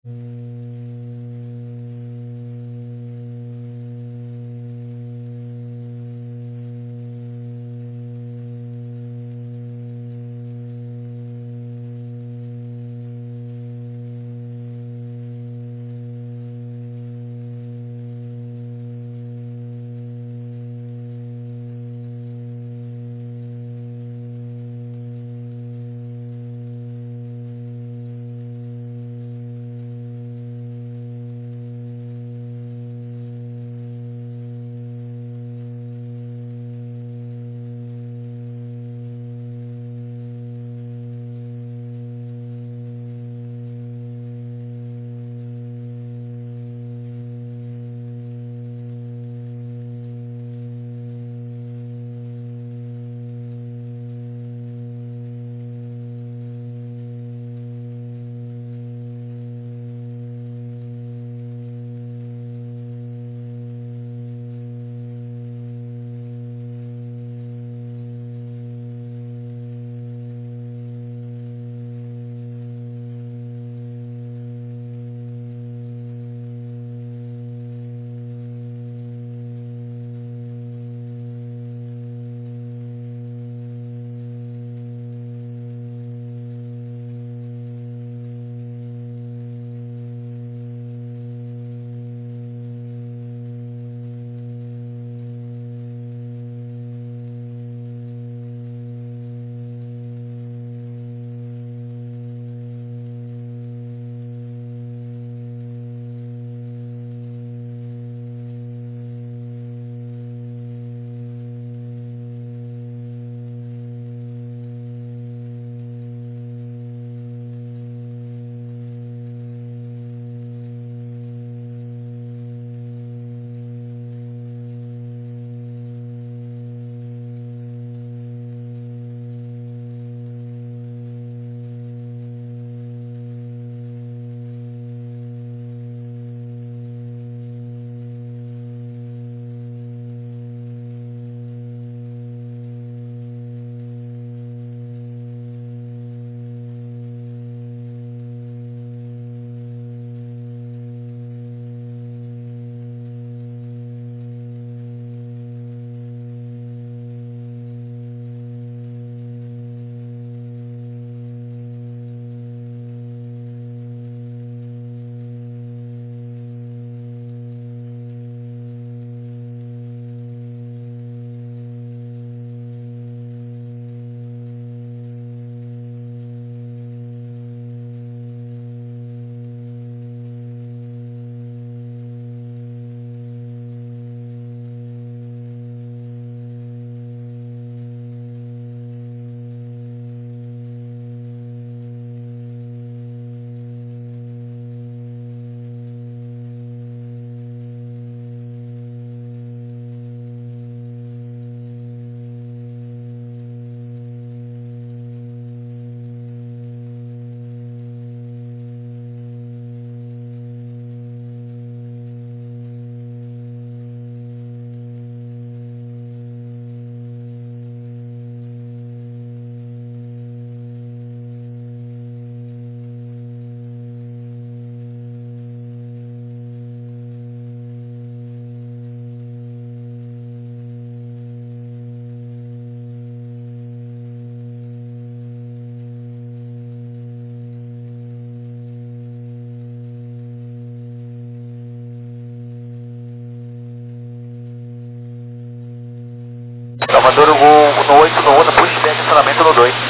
Salvador, no 8 no 1, pushback, estacionamento no 2.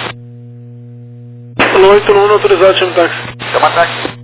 No 8 no 1, autorizado, chama táxi. Chama táxi.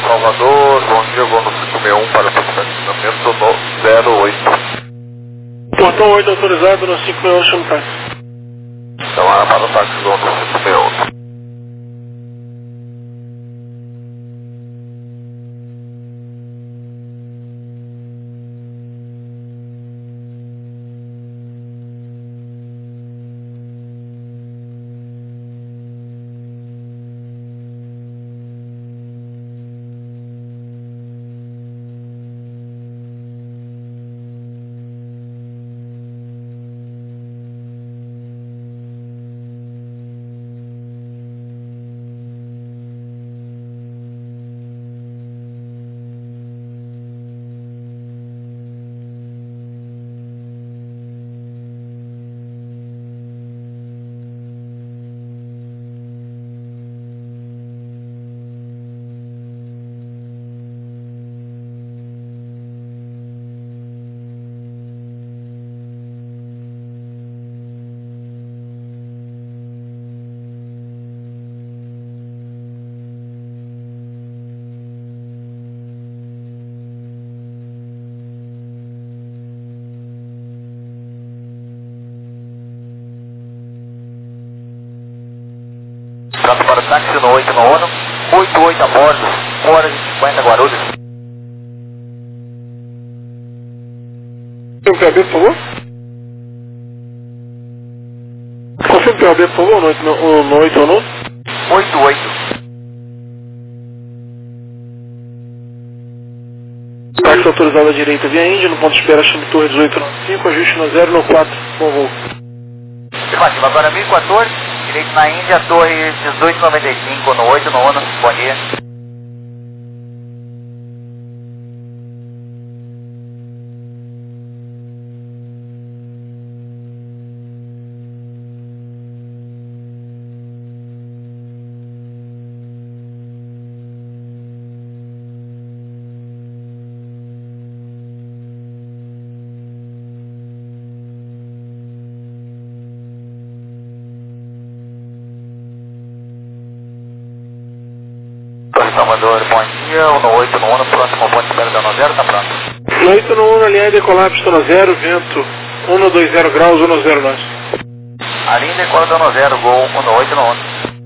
Salvador, bom dia, vou no 561 para o estacionamento no 08. Portão 8 autorizado no 561, chama o táxi. Então, para o táxi do 561. Trato para o táxi no 8 no ONU, 88 a bordo, 1h50 Guarulhos. Tem um PAB, por favor? Confirma o PAB, por favor, no 8 ou no 88. Táxi autorizado à direita via Índia, no ponto de espera, chame Torre 1895, ajuste no 0 no 4, bom voo. Afirmativo, agora 1014, direito na Índia, Torre 1895 no 8 no ONU, bom dia. Salvador, bom dia, 18 no ONU, próximo ponto de espera da 0, tá pronto. No 8 no 1, alinhar e decolar, pista no 0, vento 120 graus, 10 nós. A linha decola da 0, gol 18 no ONU.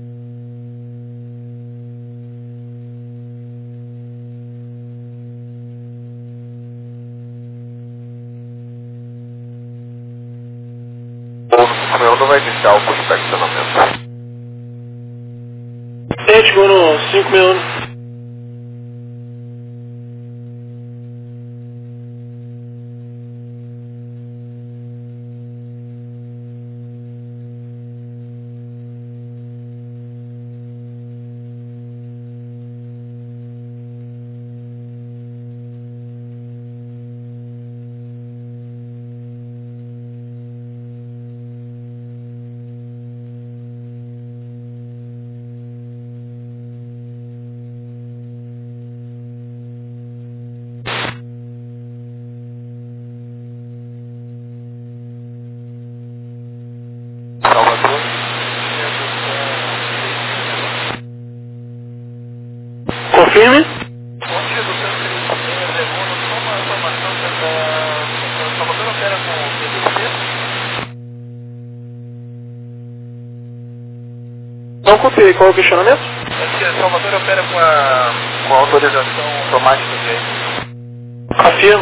O meu não vai iniciar o curso de estacionamento. Gente, no 561. Salvador. Confirme. Bom dia, doutor. Só uma informação, Salvador opera com o PVC? Não copiei, qual é o questionamento? Salvador opera com a autorização automática de... Afirmo.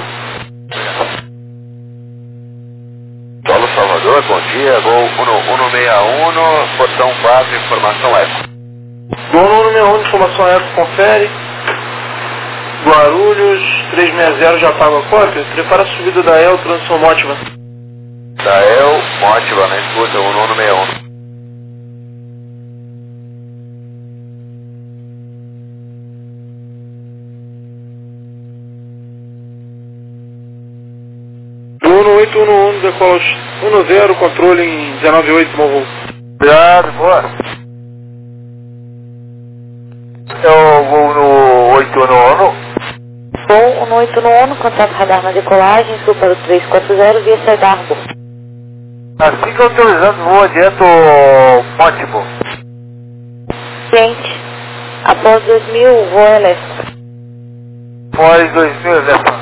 Paulo Salvador, bom dia, gol 161, portão base, informação eco. Bom número 1, informação eco, confere. Guarulhos, 360, já paga a cópia. Prepara a subida da El, transição Mótiva. Da El, Mótiva, na escuta, 161. No 811, decola 10, controle em 198, bom voo. Obrigado, boa. Eu vou no 8 Bom, no 8 no ONU, contato radar na decolagem, sul para o 340 via Cedarbo. Assim que eu autorizando, vou adianto ótimo. Gente, após 2000, voo elétrico. Pós 2000, Elefa.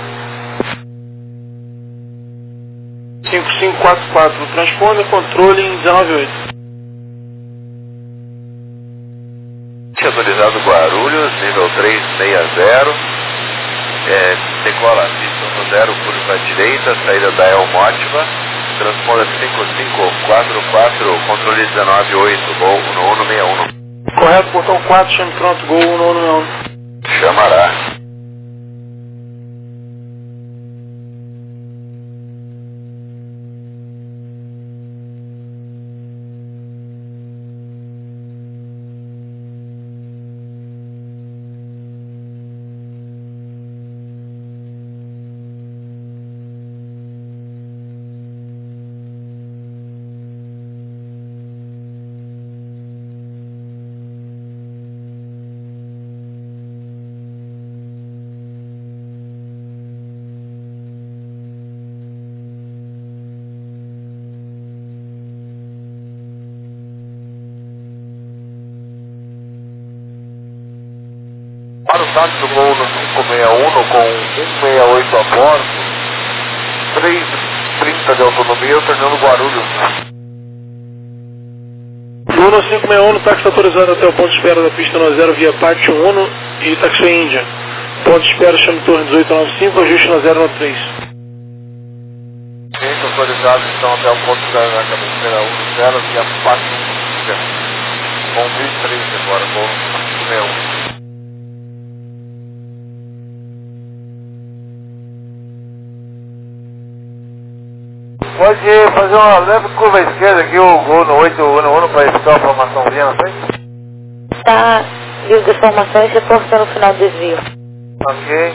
5544, transponder, controle em 198. Autorizado Guarulhos, nível 360. Decola a pista no 0, curva à direita, saída da Elmótima. Transponder 5544, controle 198, Gol 1161. Correto, portão 4, chame pronto, Gol 1161. Chamará. Para o status do Gol no 561 com 168 a bordo, 330 de autonomia, terminando Guarulhos. Gol no 561, táxi autorizado até o ponto de espera da pista no 0 via parte 1 e táxi Índia. Ponto de espera, chame torre 1895, ajuste no 093. Clientes autorizados estão até o ponto de espera na cabeceira 10 via parte 1. Com 1013 agora, Gol no 561. Pode fazer uma leve curva à esquerda aqui, o Gol no 811 para evitar a formaçãozinha na frente? Tá, livre de formações, reforçando o final do desvio. Ok.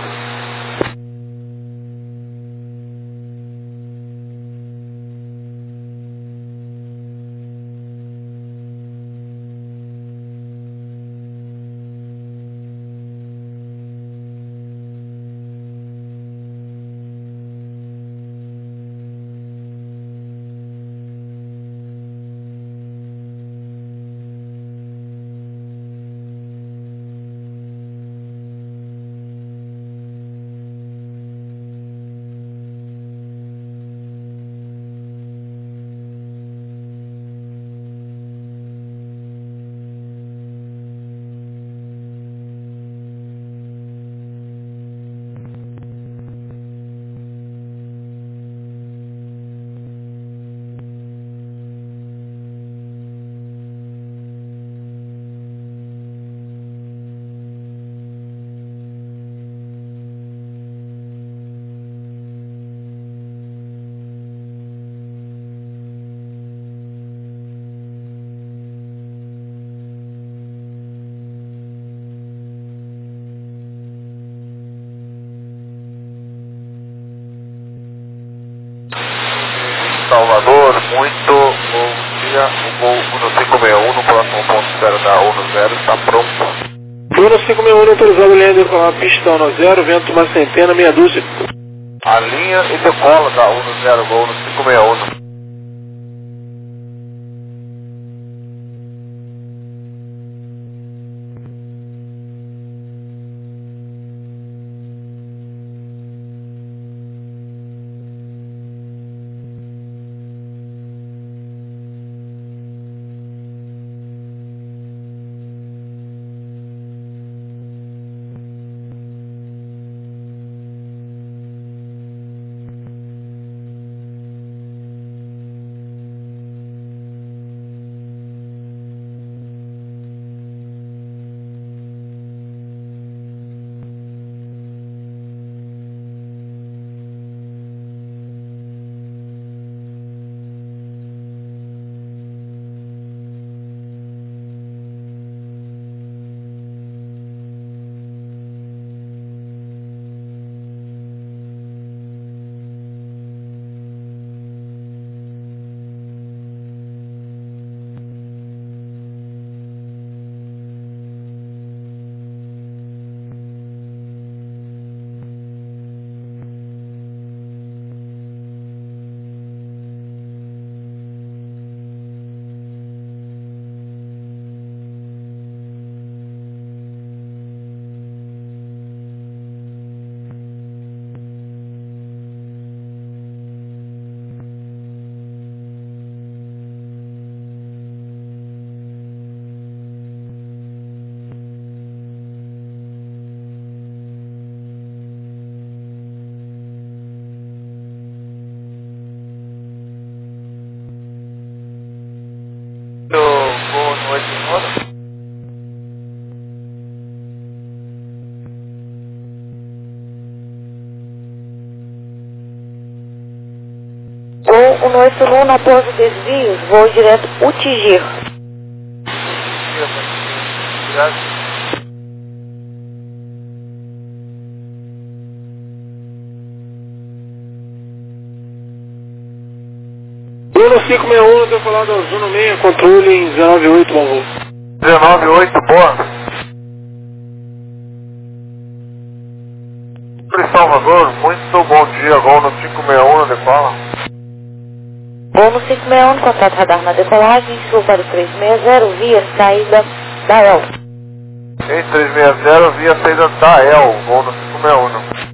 Salvador, muito bom dia. O Gol 1561 no próximo ponto de espera da 10 está pronto. Gol no 561, autorizado Leandro com a pista 10, vento uma centena, meia dúzia. A linha e decola da 10, Gol no 561. 181 após o desvio, voo direto Utigir. Obrigado. Bruno 561, deu falado azul no meio, controle em 198, bom voo. 198, boa. Salvador, muito bom dia, voo no 561 na decola. Voo no 561, contato radar na decolagem, sul para o 360, via saída da EL. Em 360, via saída da EL, voo no 561.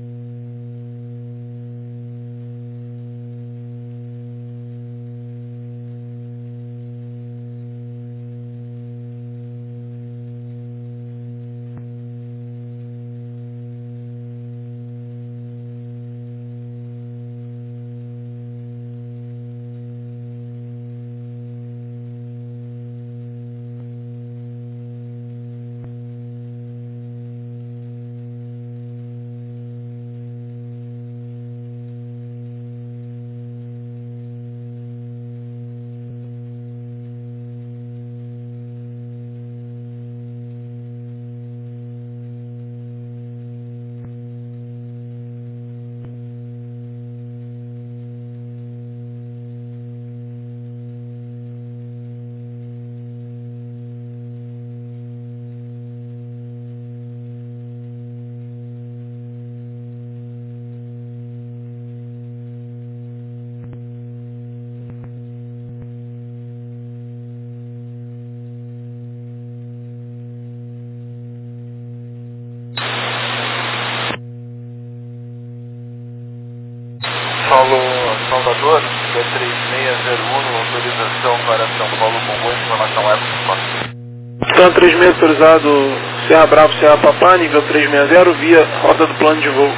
Salvador, B3601, autorização para São Paulo com boa informação Eco. Stan 36 autorizado Serra Bravo, Serra Papá, nível 360, via rota do plano de voo.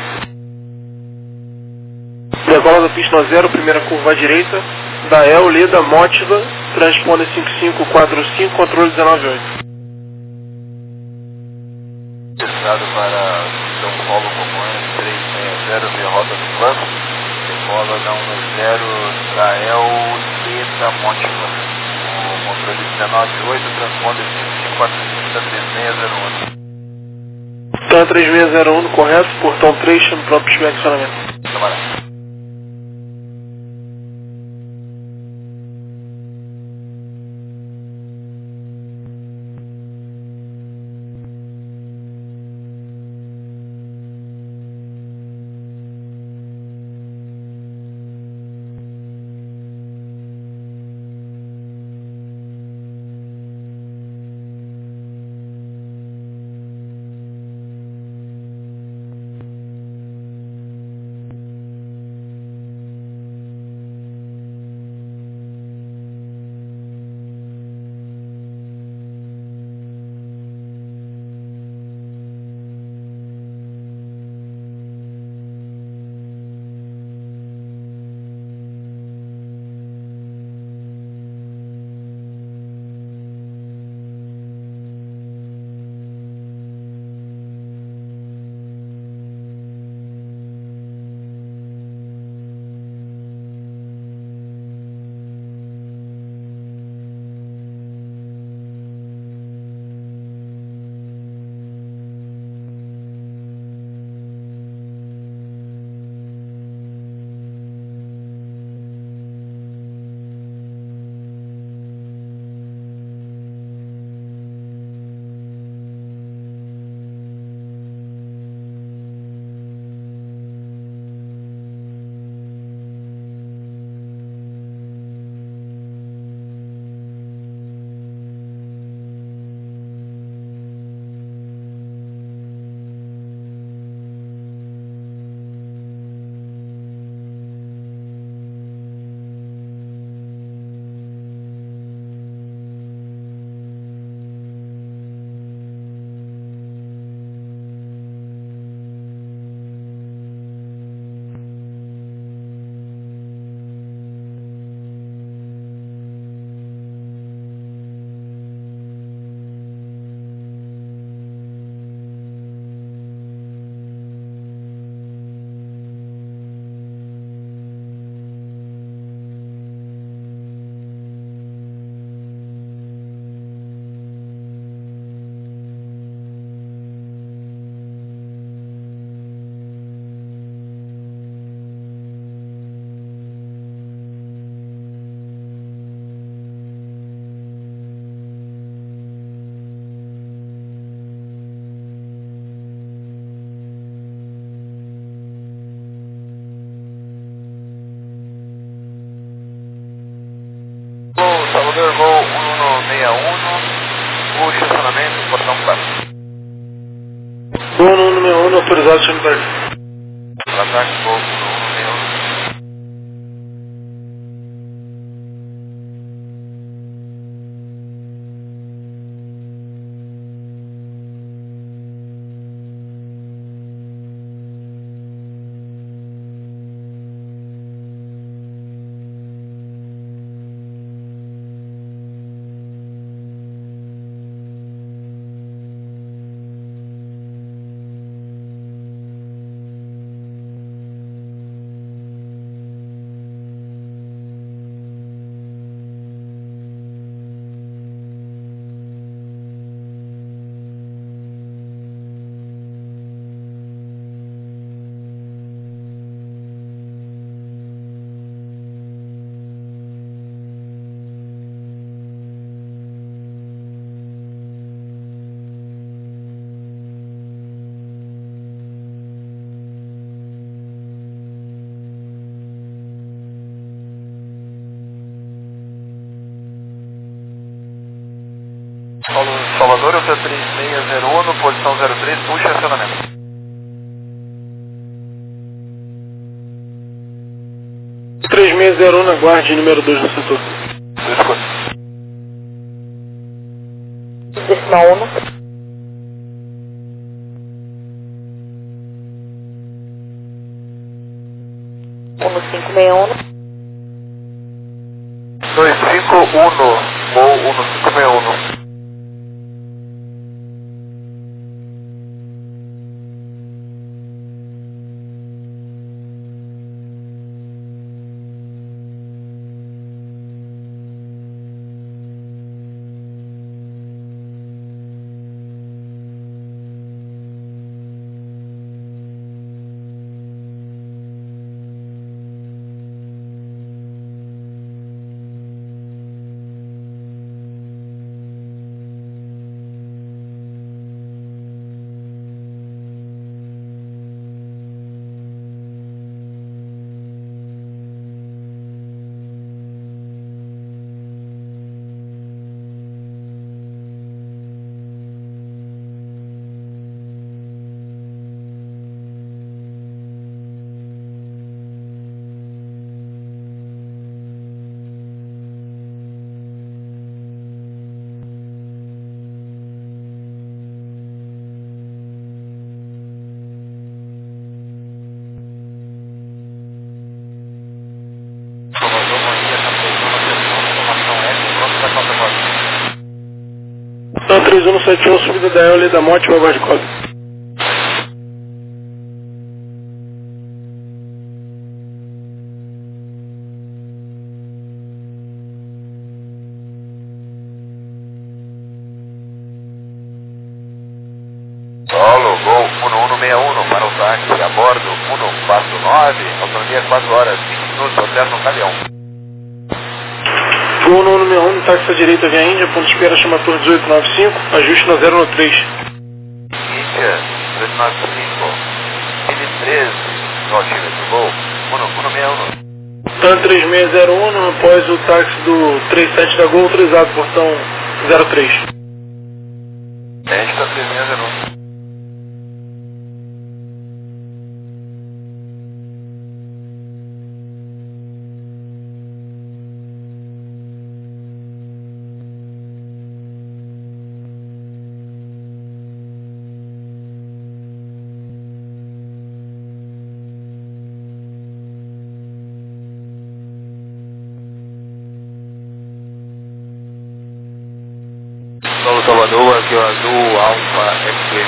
Decola da pista 0, primeira curva à direita, da EL, Leda, Mótiva, transponder 5545, controle 198. Destinado para São Paulo Companhia 360 via rota do plano. Decola da 10 da EL Leda Mótiva. O controle 198, transponder 5545 da 3601. Stan 3601, correto, portão 3, chama pronto para inspecionamento. Camarada. 1161, o estacionamento, portão 4. Gol 1161, autorizado seu embarque. Ataque, Gol 1161. Salvador, eu tenho 3601, posição 03, puxa acionamento. O 3601 na guarda número 2 no setor. Escuta. Decimal 1. 1561. 251, ou 1561. Então 3171, subida da Eole da Mote, vai de código. Solo, Gol 1161 para o táxi, a bordo 149, autonomia 4 horas, 20 minutos, hotel no Calhão. Gol 1161, táxi à direita via Índia, ponto de espera chama Torre 1895, ajuste na 013. Índia 395, N13, no altímetro, Gol 1161. TAN 3601, após o táxi do 37 da Gol, autorizado, portão 03. Esta 3601. Solo Salvador, aqui o azul, Alfa, X-Ray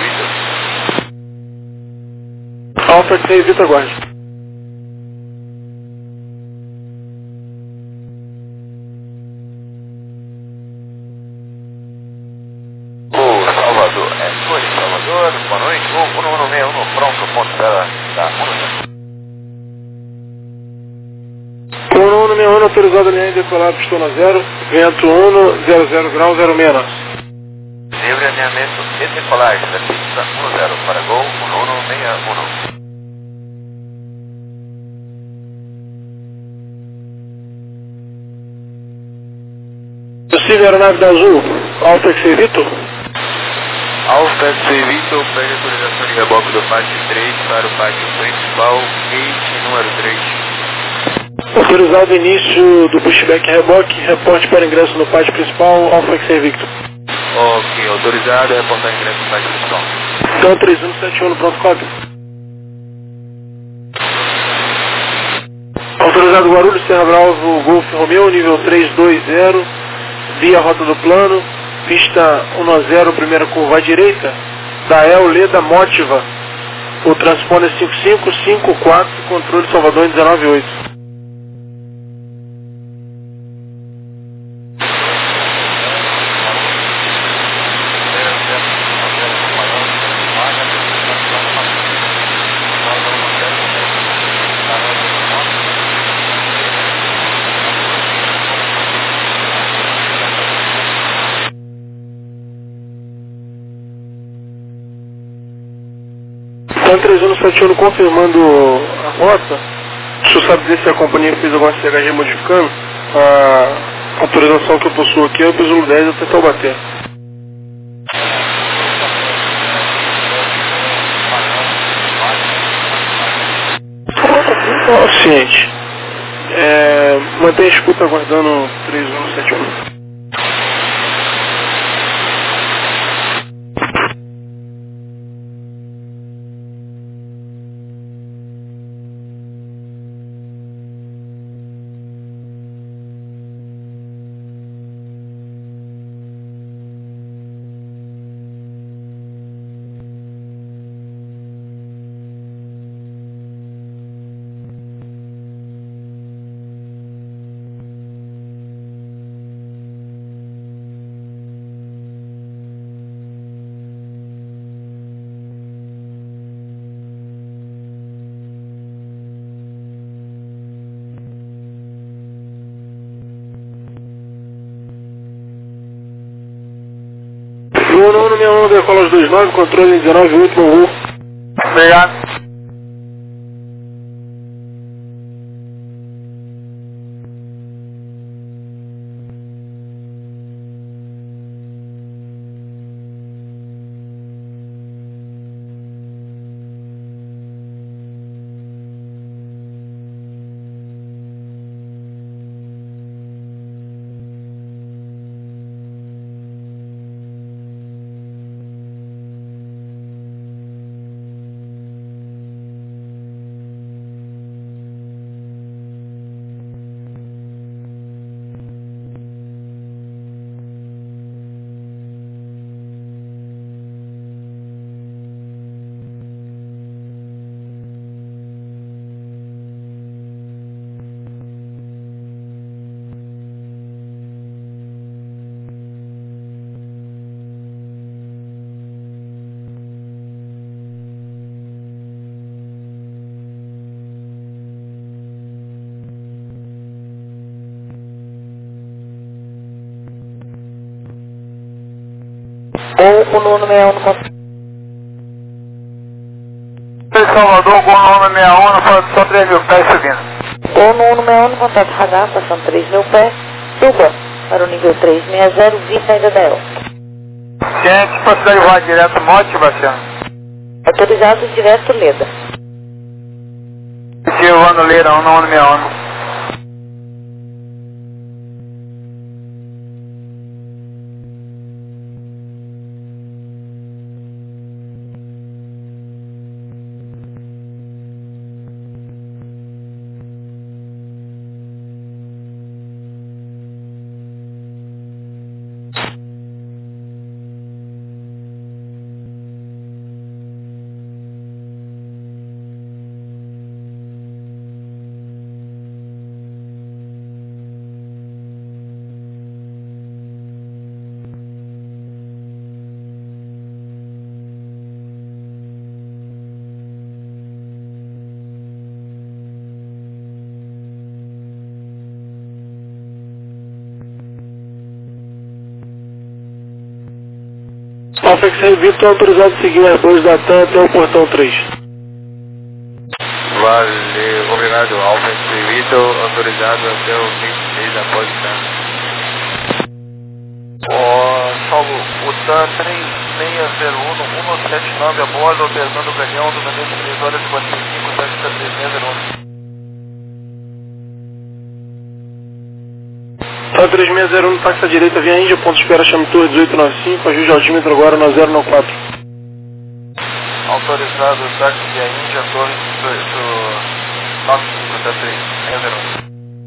Victor. Alfa X-Ray Victor, guarde. Salvador, Oi, Salvador, boa noite, Gol 1161, pronto, ponto dela, tá, 1161, autorizado a linha decolar, pistola 0, vento 1, 00 grau, 069. livre alinhamento e decolagem da pista 10 para Gol 1161. Possível aeronave da Azul, Alfa X Vitor. Alfa X Vitor, pede autorização de reboque do pátio 3 para o pátio principal, gate número 3. Autorizado início do pushback reboque, reporte para ingresso no pátio principal, Alfa X Victor. Ok, autorizado, reportar ingresso no pátio principal. Então 3171 no pronto cópia. Autorizado Guarulhos, Serra Bravo, Golf Romeo, nível 320, via rota do plano, pista 10, primeira curva à direita, da El Leda Motiva, o transponder 5554, controle Salvador em 198. Então 3171 confirmando a rota. O senhor sabe dizer se a companhia fez alguma CHG modificando? A autorização que eu possuo aqui é o Zulu 10 até Taubaté. Ciente. Mantém a escuta aguardando 3171. O nono meu nome decola os 29, controle em 19, último voo. Obrigado. Ou o nono 61 no contato. Salvador, com o nome 61, só 3 mil pés subindo. Ou no 61 no contato radar, passando 3 mil pés, suba para o nível 360, via saída da El. Gente, possibilidade de voar direto Mote, Bastiano? Autorizado direto Leda. Silvano Leirão, no 61. Alfa X Victor autorizado a seguir o Airbus da TAM até o portão 3. Valeu, obrigado. Alfa X Vitor, autorizado até o 26 após o Registrar 3601, 179 a bordo, alternando o canhão do Menezes 3 horas e 45, táxi 3601. Tá 3601, táxi à direita, via Índia, ponto de espera, chame Torre 1895, ajude altímetro agora na 094. Autorizado o táxi via Índia, Torre 95, tá 3601.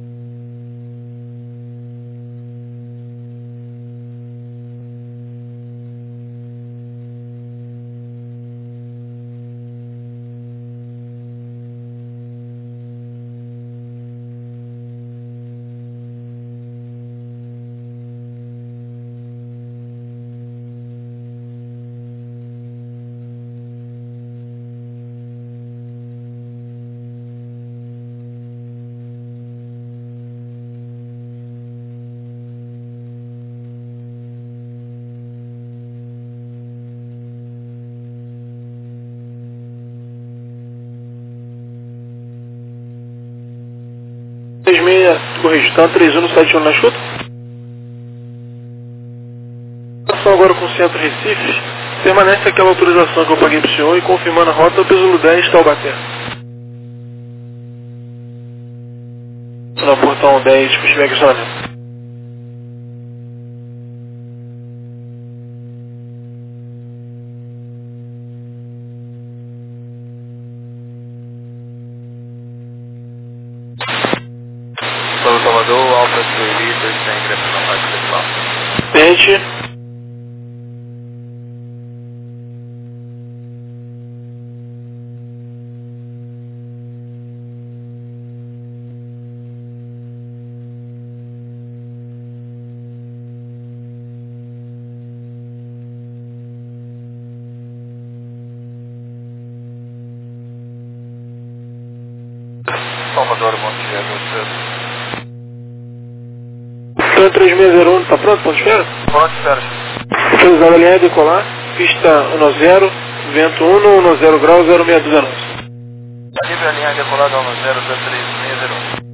Correio, tá 3171 na escuta. Agora com o Centro Recife, permanece aquela autorização que eu paguei pro senhor e confirmando a rota Pesulo 10, Taubaté. No portão 10, Pushback Zona. Salvador, Alfa Sueli, 2 está ingressando na parte pessoal. Tente. Salvador, Monte 3601, tá pronto, ponto de espera? Pronto, espera. Autorizado a linha e decolar, pista 10, vento 1, 10 grau, 0619. Livre a linha decolada 10, 3601.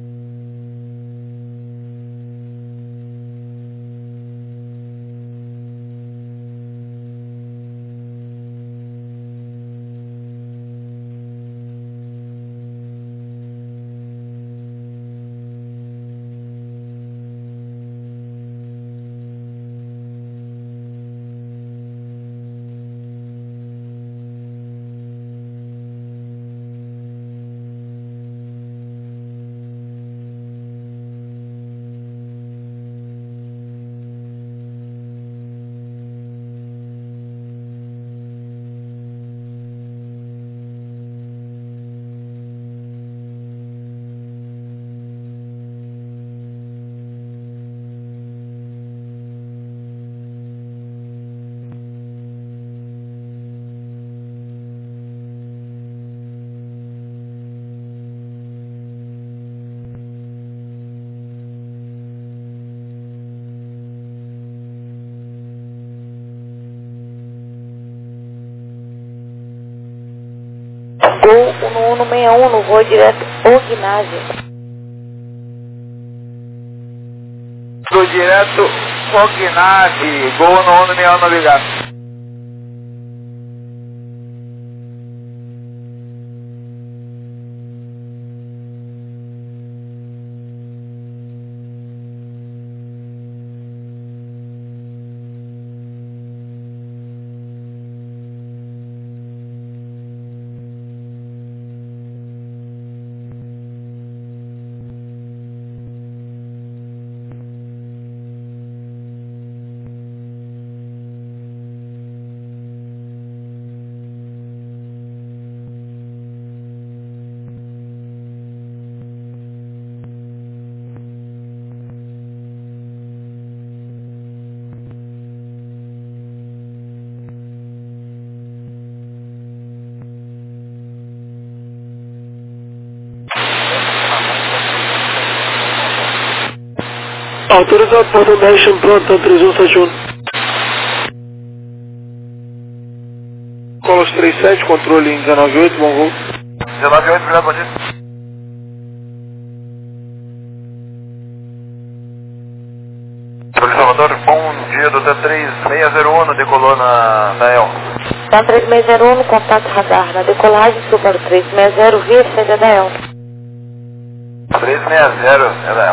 Gol 1161 no voo direto ao ginásio. Voo direto ao ginásio, Gol 1161 navegado. Autorizado portão 10, chame pronto, 3171. Colos 37, controle em 198, bom voo. 198, obrigado, bom dia. Salvador, Salvador, bom dia do T3601, decolou na El. Tá 3601, contato radar na decolagem, sul para o 360, via saída da El. 360, é da El.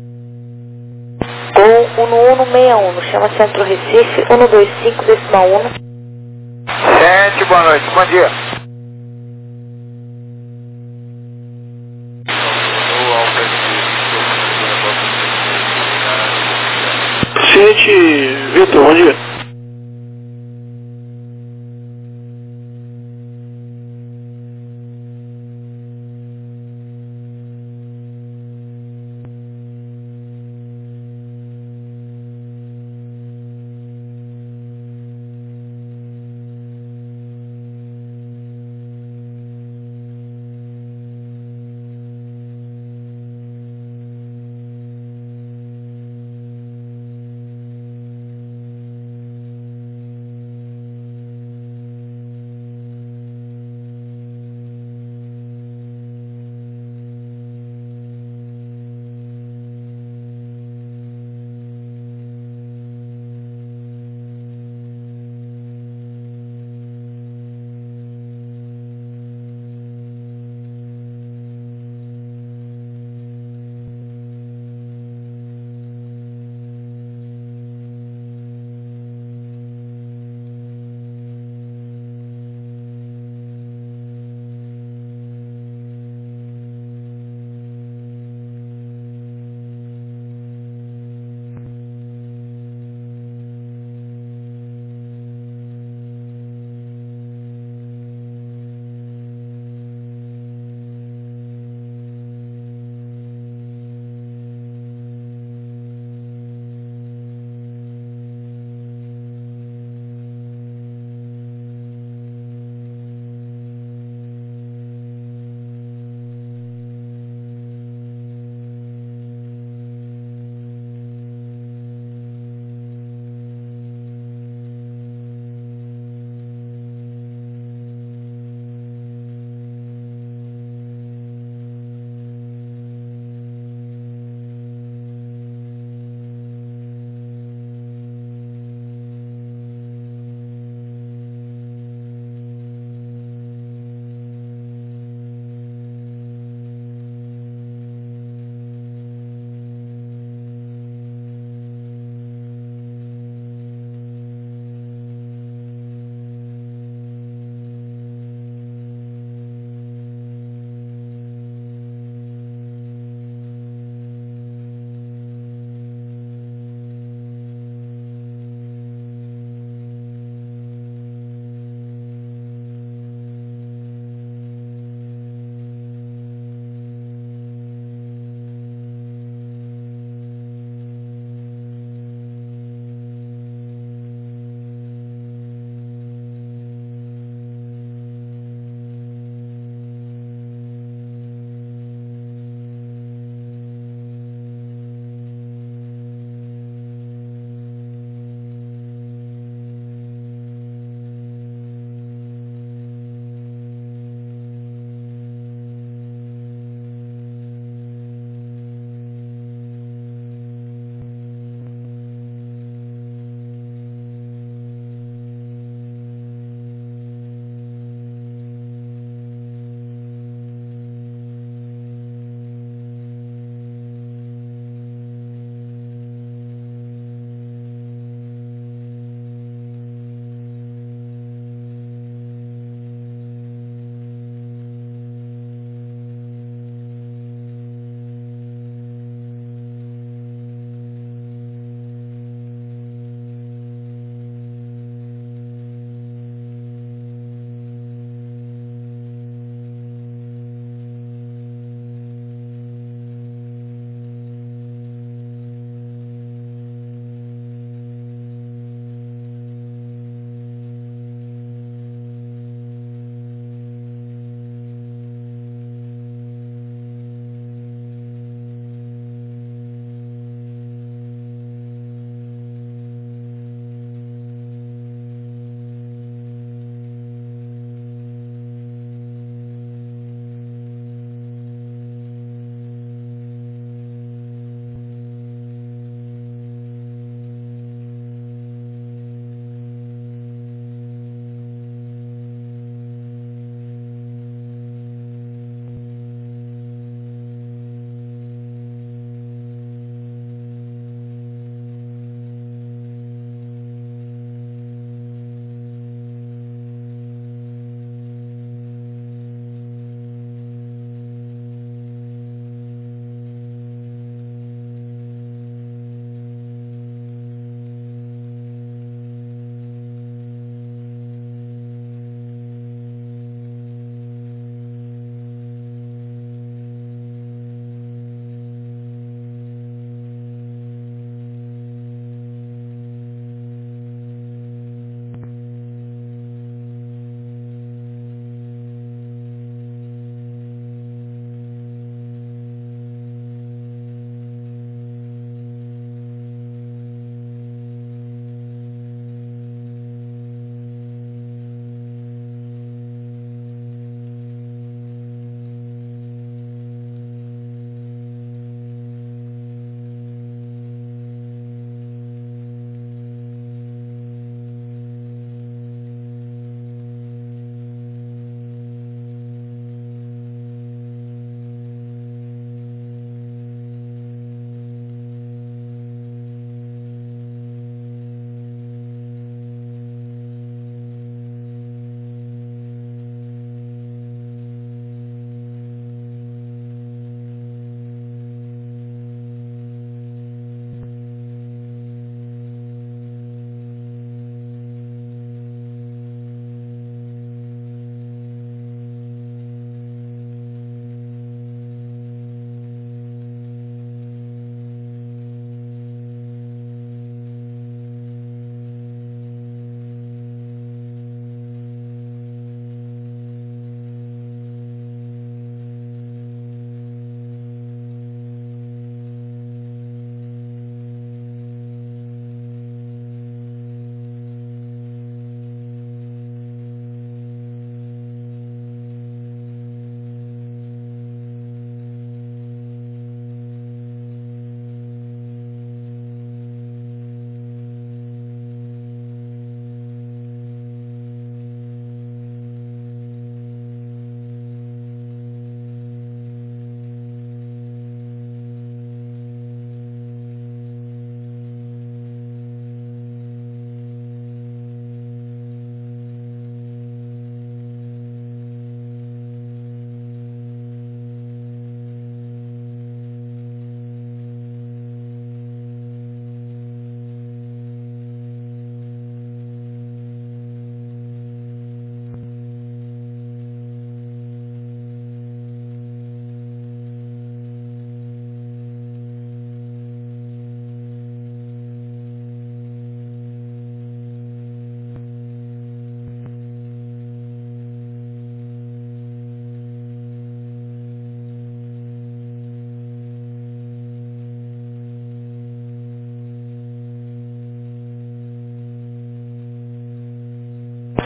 Gol 1161, chama Centro Recife, 125,1. Gente, boa noite, bom dia. Ciente, Vitor, bom dia.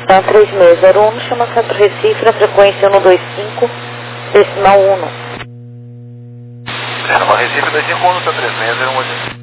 Então 3601, chama Centro Recife, na frequência 125, decimal 1. No Recife 251, tá 3601.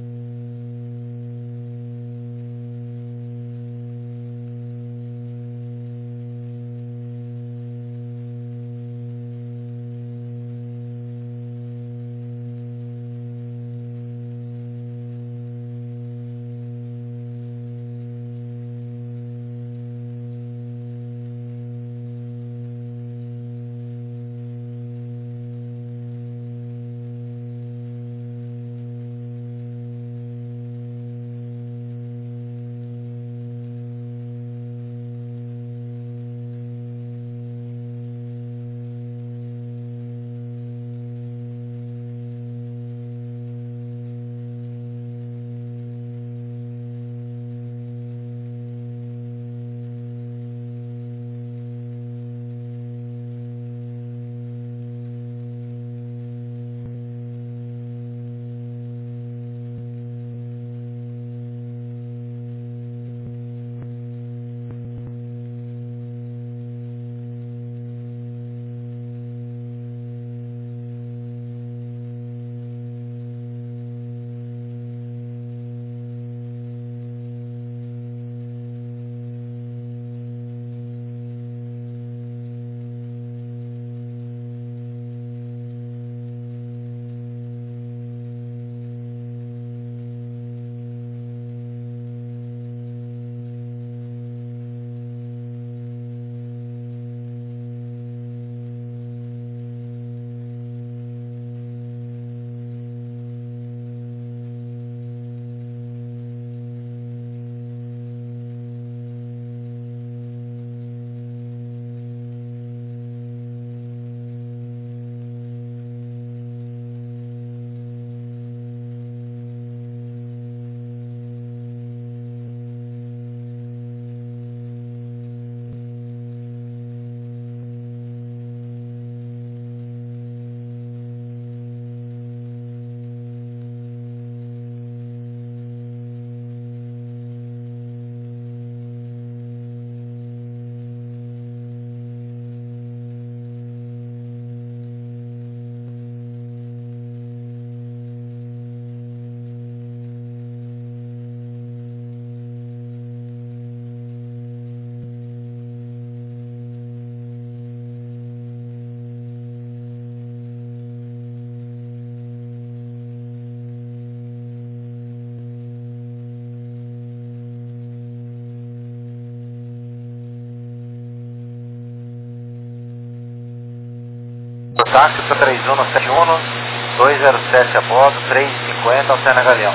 Táxi para 3171, 207 a bordo, 350, Alterna Galeão.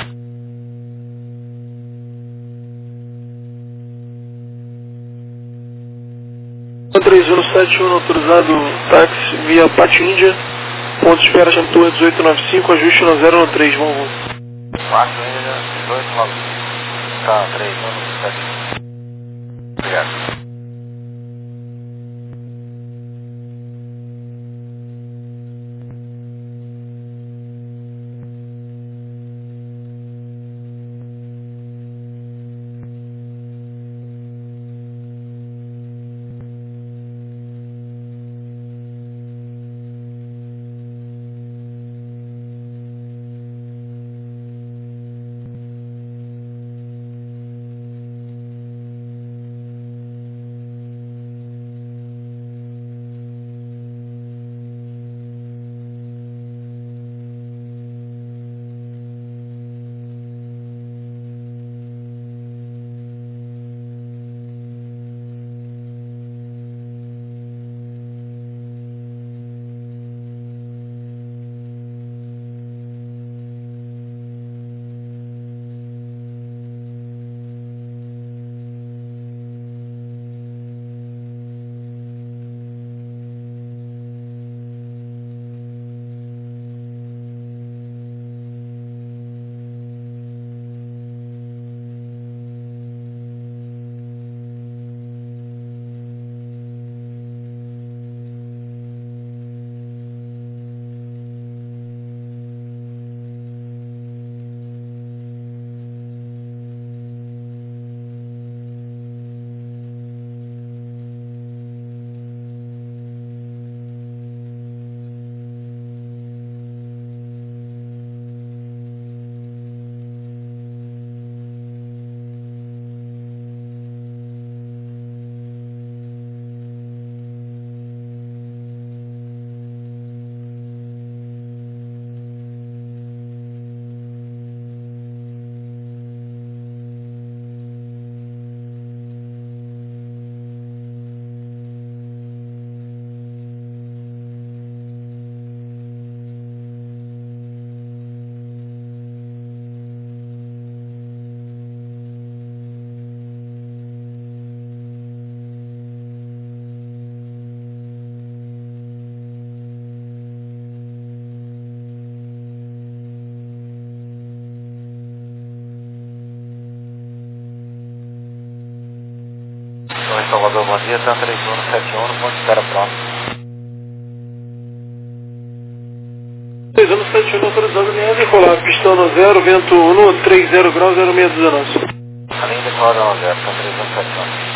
O 3171 autorizado táxi via Pátio Índia, ponto de espera Chantua 1895, ajuste no 013, vamos. Pátio Índia 1895, tá, 3171. Obrigado. Salvador, bom dia, TAM 3171, ponto de espera próximo. 3171 autorizado, linha decolar, pistão no 0, vento 1, 30 graus, 0619. A linha decolar no 0, TAM 3171.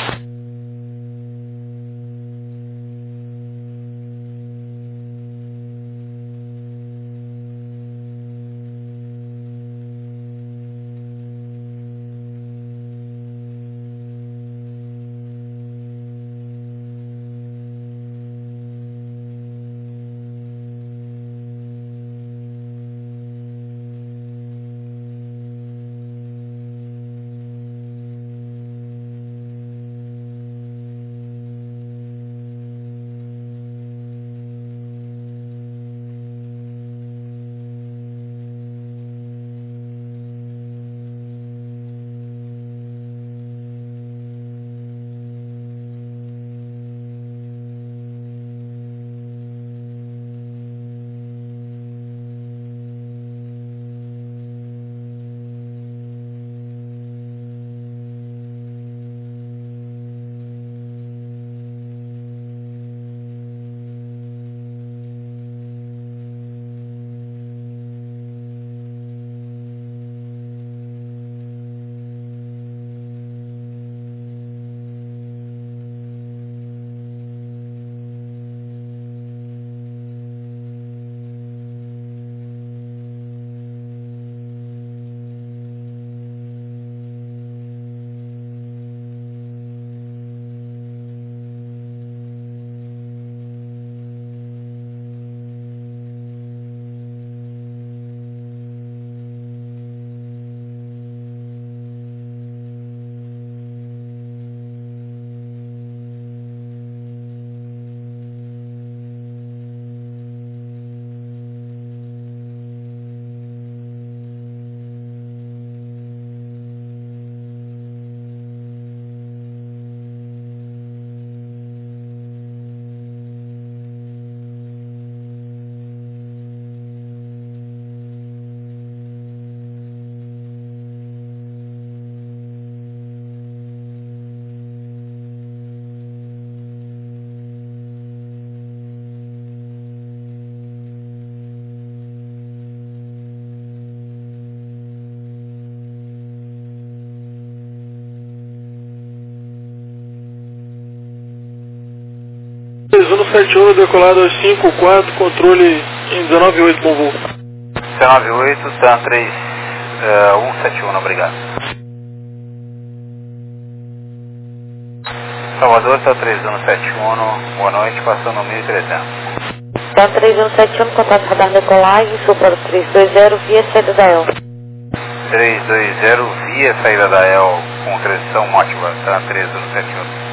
C91 decolado aos 5-4, controle em 19.8, bom voo. C98, TAM 3171, obrigado. Salvador, TAM 3171, boa noite, passando no 1300. TAM 3171, contato radar decolagem, sul para o 320, via saída da EL. 320, via saída da EL, com transição Motiva, TAM 3171.